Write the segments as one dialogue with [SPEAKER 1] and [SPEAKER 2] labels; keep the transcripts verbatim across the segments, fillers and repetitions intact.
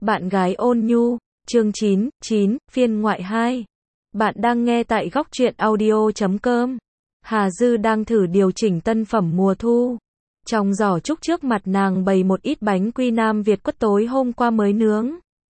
[SPEAKER 1] Bạn gái ôn nhu, chương chín, chín, phiên ngoại hai. Bạn đang nghe tại góc truyện audio chấm com. Hà Dư đang thử điều chỉnh tân phẩm mùa thu. Trong giỏ trúc trước mặt nàng bày một ít bánh quy Nam Việt quất tối hôm qua mới nướng.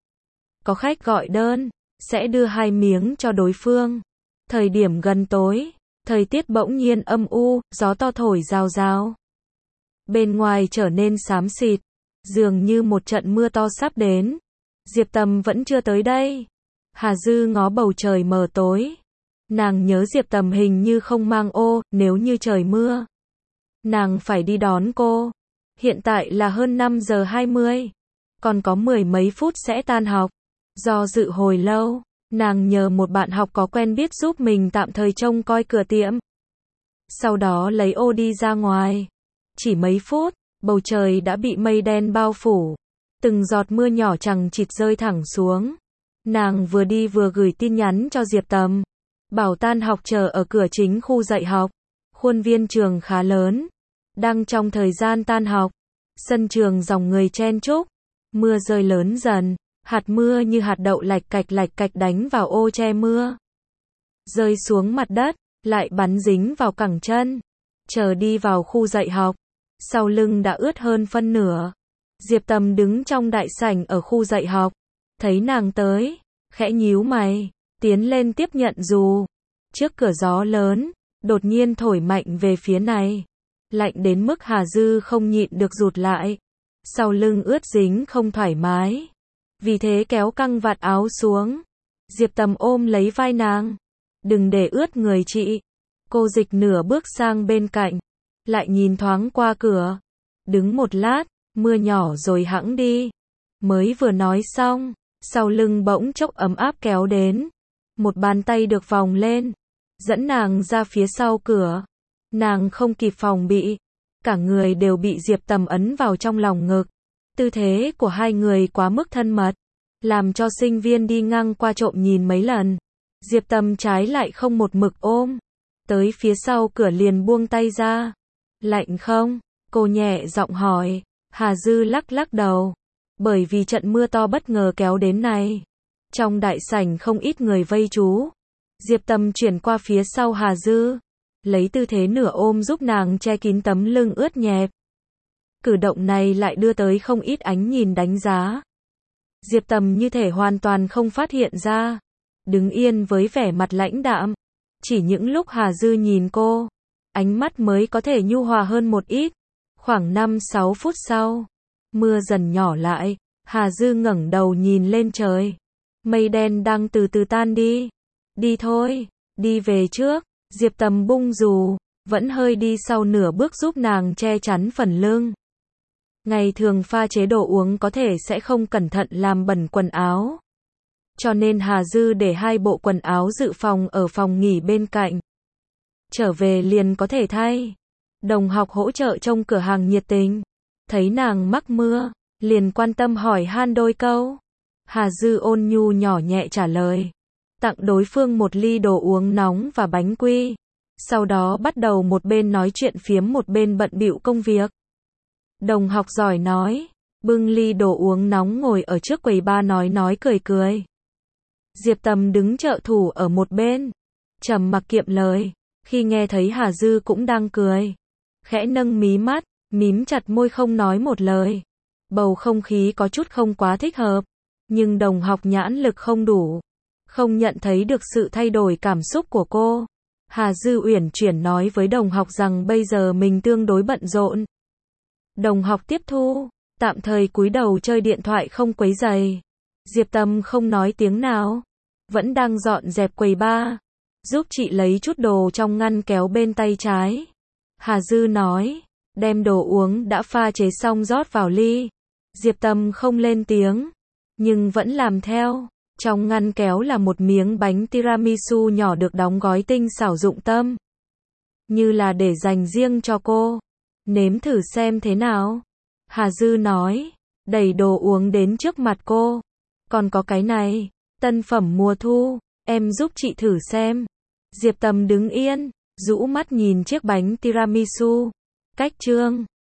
[SPEAKER 1] Có khách gọi đơn, sẽ đưa hai miếng cho đối phương. Thời điểm gần tối, thời tiết bỗng nhiên âm u, gió to thổi rào rào. Bên ngoài trở nên xám xịt, dường như một trận mưa to sắp đến. Diệp Tầm vẫn chưa tới đây. Hà Dư ngó bầu trời mờ tối. Nàng nhớ Diệp Tầm hình như không mang ô, nếu như trời mưa, nàng phải đi đón cô. Hiện tại là hơn năm giờ hai mươi. Còn có mười mấy phút sẽ tan học. Do dự hồi lâu, nàng nhờ một bạn học có quen biết giúp mình tạm thời trông coi cửa tiệm. Sau đó lấy ô đi ra ngoài. Chỉ mấy phút, bầu trời đã bị mây đen bao phủ. Từng giọt mưa nhỏ chằng chịt rơi thẳng xuống. Nàng vừa đi vừa gửi tin nhắn cho Diệp Tầm. Bảo tan học chờ ở cửa chính khu dạy học. Khuôn viên trường khá lớn. Đang trong thời gian tan học. Sân trường dòng người chen chúc. Mưa rơi lớn dần. Hạt mưa như hạt đậu lạch cạch lạch cạch đánh vào ô che mưa. Rơi xuống mặt đất, lại bắn dính vào cẳng chân. Chờ đi vào khu dạy học. Sau lưng đã ướt hơn phân nửa. Diệp Tầm đứng trong đại sảnh ở khu dạy học. Thấy nàng tới, khẽ nhíu mày, tiến lên tiếp nhận dù. Trước cửa gió lớn, đột nhiên thổi mạnh về phía này. Lạnh đến mức Hà Dư không nhịn được rụt lại. Sau lưng ướt dính không thoải mái. Vì thế kéo căng vạt áo xuống. Diệp Tầm ôm lấy vai nàng. Đừng để ướt người chị. Cô dịch nửa bước sang bên cạnh. Lại nhìn thoáng qua cửa. Đứng một lát, mưa nhỏ rồi hẵng đi. Mới vừa nói xong, sau lưng bỗng chốc ấm áp kéo đến. Một bàn tay được vòng lên, dẫn nàng ra phía sau cửa. Nàng không kịp phòng bị. Cả người đều bị Diệp Tầm ấn vào trong lòng ngực. Tư thế của hai người quá mức thân mật. Làm cho sinh viên đi ngang qua trộm nhìn mấy lần. Diệp Tầm trái lại không một mực ôm. Tới phía sau cửa liền buông tay ra. Lạnh không? Cô nhẹ giọng hỏi. Hà Dư lắc lắc đầu. Bởi vì trận mưa to bất ngờ kéo đến này. Trong đại sảnh không ít người vây trú. Diệp Tầm chuyển qua phía sau Hà Dư. Lấy tư thế nửa ôm giúp nàng che kín tấm lưng ướt nhẹp. Cử động này lại đưa tới không ít ánh nhìn đánh giá. Diệp Tầm như thể hoàn toàn không phát hiện ra. Đứng yên với vẻ mặt lãnh đạm. Chỉ những lúc Hà Dư nhìn cô, ánh mắt mới có thể nhu hòa hơn một ít. Khoảng năm sáu phút sau, mưa dần nhỏ lại, Hà Dư ngẩng đầu nhìn lên trời. Mây đen đang từ từ tan đi. Đi thôi, đi về trước. Diệp Tầm bung dù, vẫn hơi đi sau nửa bước giúp nàng che chắn phần lưng. Ngày thường pha chế đồ uống có thể sẽ không cẩn thận làm bẩn quần áo. Cho nên Hà Dư để hai bộ quần áo dự phòng ở phòng nghỉ bên cạnh. Trở về liền có thể thay. Đồng học hỗ trợ trong cửa hàng nhiệt tình. Thấy nàng mắc mưa, liền quan tâm hỏi han đôi câu. Hà Dư ôn nhu nhỏ nhẹ trả lời. Tặng đối phương một ly đồ uống nóng và bánh quy. Sau đó bắt đầu một bên nói chuyện phiếm một bên bận bịu công việc. Đồng học giỏi nói. Bưng ly đồ uống nóng ngồi ở trước quầy bar nói nói cười cười. Diệp Tầm đứng trợ thủ ở một bên. Trầm mặc kiệm lời. Khi nghe thấy Hà Dư cũng đang cười. Khẽ nâng mí mắt, mím chặt môi không nói một lời. Bầu không khí có chút không quá thích hợp. Nhưng đồng học nhãn lực không đủ. Không nhận thấy được sự thay đổi cảm xúc của cô. Hà Dư uyển chuyển nói với đồng học rằng bây giờ mình tương đối bận rộn. Đồng học tiếp thu, tạm thời cúi đầu chơi điện thoại không quấy rầy. Diệp Tầm không nói tiếng nào. Vẫn đang dọn dẹp quầy bar. Giúp chị lấy chút đồ trong ngăn kéo bên tay trái. Hà Dư nói. Đem đồ uống đã pha chế xong rót vào ly. Diệp Tầm không lên tiếng. Nhưng vẫn làm theo. Trong ngăn kéo là một miếng bánh tiramisu nhỏ được đóng gói tinh xảo dụng tâm. Như là để dành riêng cho cô. Nếm thử xem thế nào. Hà Dư nói. Đẩy đồ uống đến trước mặt cô. Còn có cái này. Tân phẩm mùa thu. Em giúp chị thử xem. Diệp Tầm đứng yên. Rũ mắt nhìn chiếc bánh tiramisu. Cách trương.